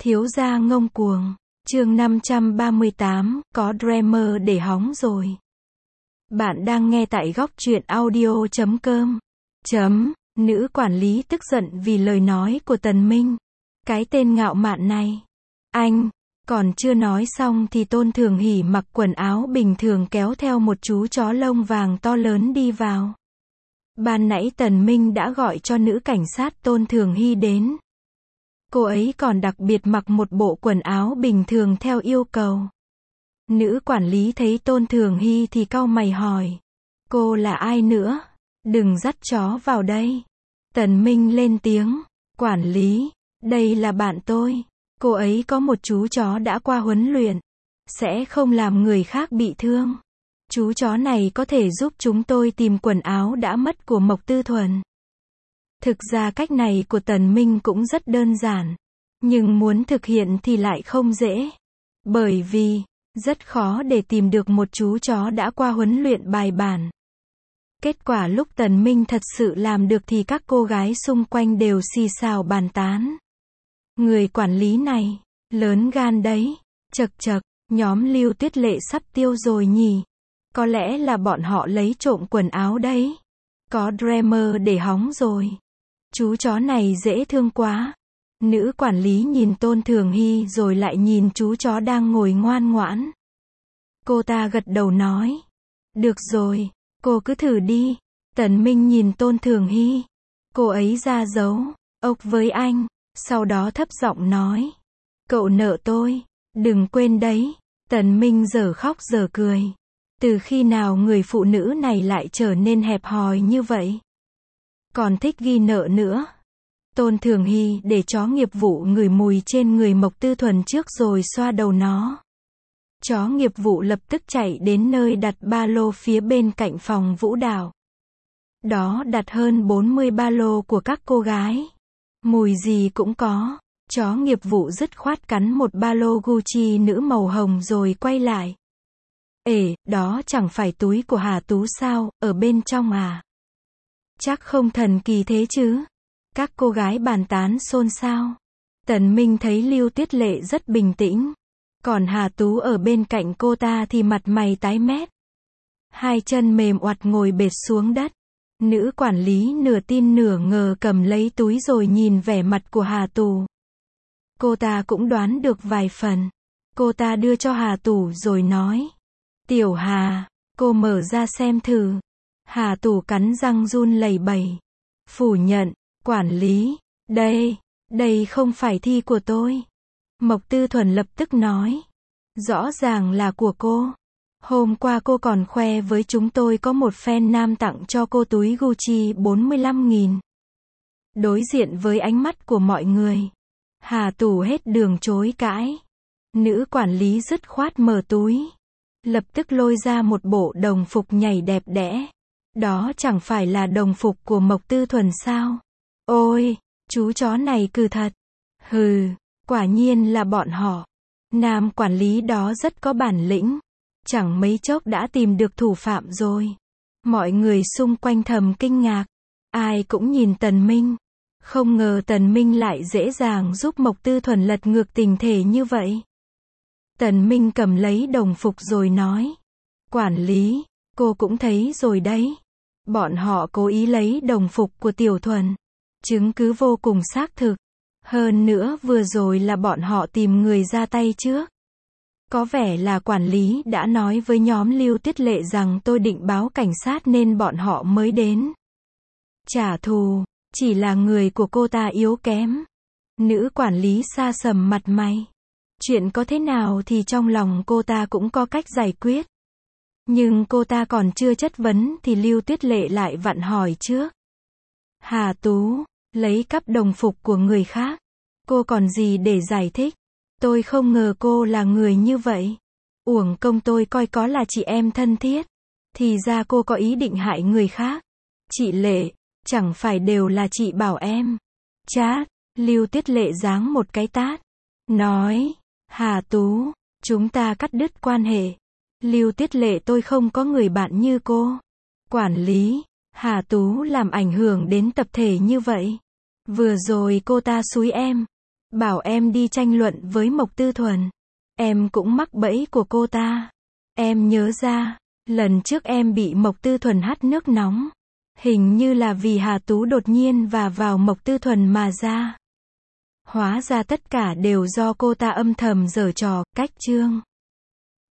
Thiếu gia ngông cuồng. Chương 538, có Dreamer để hóng rồi. Bạn đang nghe tại góc truyện audio.com. Nữ quản lý tức giận vì lời nói của Tần Minh. Cái tên ngạo mạn này. Anh, còn chưa nói xong thì Tôn Thường Hỷ mặc quần áo bình thường kéo theo một chú chó lông vàng to lớn đi vào. Ban nãy Tần Minh đã gọi cho nữ cảnh sát Tôn Thường Hy đến. Cô ấy còn đặc biệt mặc một bộ quần áo bình thường theo yêu cầu. Nữ quản lý thấy Tôn Thường Hy thì cau mày hỏi. Cô là ai nữa? Đừng dắt chó vào đây. Tần Minh lên tiếng. Quản lý, đây là bạn tôi. Cô ấy có một chú chó đã qua huấn luyện. Sẽ không làm người khác bị thương. Chú chó này có thể giúp chúng tôi tìm quần áo đã mất của Mộc Tư Thuần. Thực ra cách này của Tần Minh cũng rất đơn giản. Nhưng muốn thực hiện thì lại không dễ. Bởi vì, rất khó để tìm được một chú chó đã qua huấn luyện bài bản. Kết quả lúc Tần Minh thật sự làm được thì các cô gái xung quanh đều xì xào bàn tán. Người quản lý này, lớn gan đấy. Chậc chậc, nhóm Lưu Tuyết Lệ sắp tiêu rồi nhỉ. Có lẽ là bọn họ lấy trộm quần áo đấy. Có Dreamer để hóng rồi. Chú chó này dễ thương quá. Nữ quản lý nhìn Tôn Thường Hy rồi lại nhìn chú chó đang ngồi ngoan ngoãn. Cô ta gật đầu nói. Được rồi, cô cứ thử đi. Tần Minh nhìn Tôn Thường Hy. Cô ấy ra dấu ốc với anh. Sau đó thấp giọng nói. Cậu nợ tôi. Đừng quên đấy. Tần Minh giờ khóc giờ cười. Từ khi nào người phụ nữ này lại trở nên hẹp hòi như vậy? Còn thích ghi nợ nữa. Tôn Thường Hy để chó nghiệp vụ ngửi mùi trên người Mộc Tư Thuần trước rồi xoa đầu nó. Chó nghiệp vụ lập tức chạy đến nơi đặt ba lô phía bên cạnh phòng vũ đạo. Đó đặt hơn 40 ba lô của các cô gái. Mùi gì cũng có. Chó nghiệp vụ dứt khoát cắn một ba lô Gucci nữ màu hồng rồi quay lại. Ể, đó chẳng phải túi của Hà Tú sao, ở bên trong à? Chắc không thần kỳ thế chứ. Các cô gái bàn tán xôn xao. Tần Minh thấy Lưu Tuyết Lệ rất bình tĩnh. Còn Hà Tú ở bên cạnh cô ta thì mặt mày tái mét. Hai chân mềm oặt ngồi bệt xuống đất. Nữ quản lý nửa tin nửa ngờ cầm lấy túi rồi nhìn vẻ mặt của Hà Tú. Cô ta cũng đoán được vài phần. Cô ta đưa cho Hà Tú rồi nói. Tiểu Hà, cô mở ra xem thử. Hà Tú cắn răng run lẩy bẩy. Phủ nhận. Quản lý, đây không phải thi của tôi. Mộc Tư Thuần lập tức nói. Rõ ràng là của cô. Hôm qua cô còn khoe với chúng tôi có một fan nam tặng cho cô túi Gucci 45.000. Đối diện với ánh mắt của mọi người. Hà Tú hết đường chối cãi. Nữ quản lý dứt khoát mở túi. Lập tức lôi ra một bộ đồng phục nhảy đẹp đẽ. Đó chẳng phải là đồng phục của Mộc Tư Thuần sao? Ôi, chú chó này cừ thật. Hừ, quả nhiên là bọn họ. Nam quản lý đó rất có bản lĩnh. Chẳng mấy chốc đã tìm được thủ phạm rồi. Mọi người xung quanh thầm kinh ngạc. Ai cũng nhìn Tần Minh. Không ngờ Tần Minh lại dễ dàng giúp Mộc Tư Thuần lật ngược tình thể như vậy. Tần Minh cầm lấy đồng phục rồi nói. Quản lý, cô cũng thấy rồi đấy. Bọn họ cố ý lấy đồng phục của Tiểu Thuần. Chứng cứ vô cùng xác thực. Hơn nữa vừa rồi là bọn họ tìm người ra tay trước. Có vẻ là quản lý đã nói với nhóm Lưu Tuyết Lệ rằng tôi định báo cảnh sát nên bọn họ mới đến. Trả thù, chỉ là người của cô ta yếu kém. Nữ quản lý sa sầm mặt mày. Chuyện có thế nào thì trong lòng cô ta cũng có cách giải quyết. Nhưng cô ta còn chưa chất vấn thì Lưu Tuyết Lệ lại vặn hỏi trước. Hà Tú, lấy cắp đồng phục của người khác. Cô còn gì để giải thích? Tôi không ngờ cô là người như vậy. Uổng công tôi coi có là chị em thân thiết. Thì ra cô có ý định hại người khác. Chị Lệ, chẳng phải đều là chị bảo em. Chát, Lưu Tuyết Lệ giáng một cái tát. Nói, Hà Tú, chúng ta cắt đứt quan hệ. Lưu Tuyết Lệ tôi không có người bạn như cô. Quản lý, Hà Tú làm ảnh hưởng đến tập thể như vậy. Vừa rồi cô ta xúi em. bảo em đi tranh luận với Mộc Tư Thuần. Em cũng mắc bẫy của cô ta. Em nhớ ra, lần trước em bị Mộc Tư Thuần hắt nước nóng. Hình như là vì Hà Tú đột nhiên và vào Mộc Tư Thuần mà ra. Hóa ra tất cả đều do cô ta âm thầm giở trò, cách chương.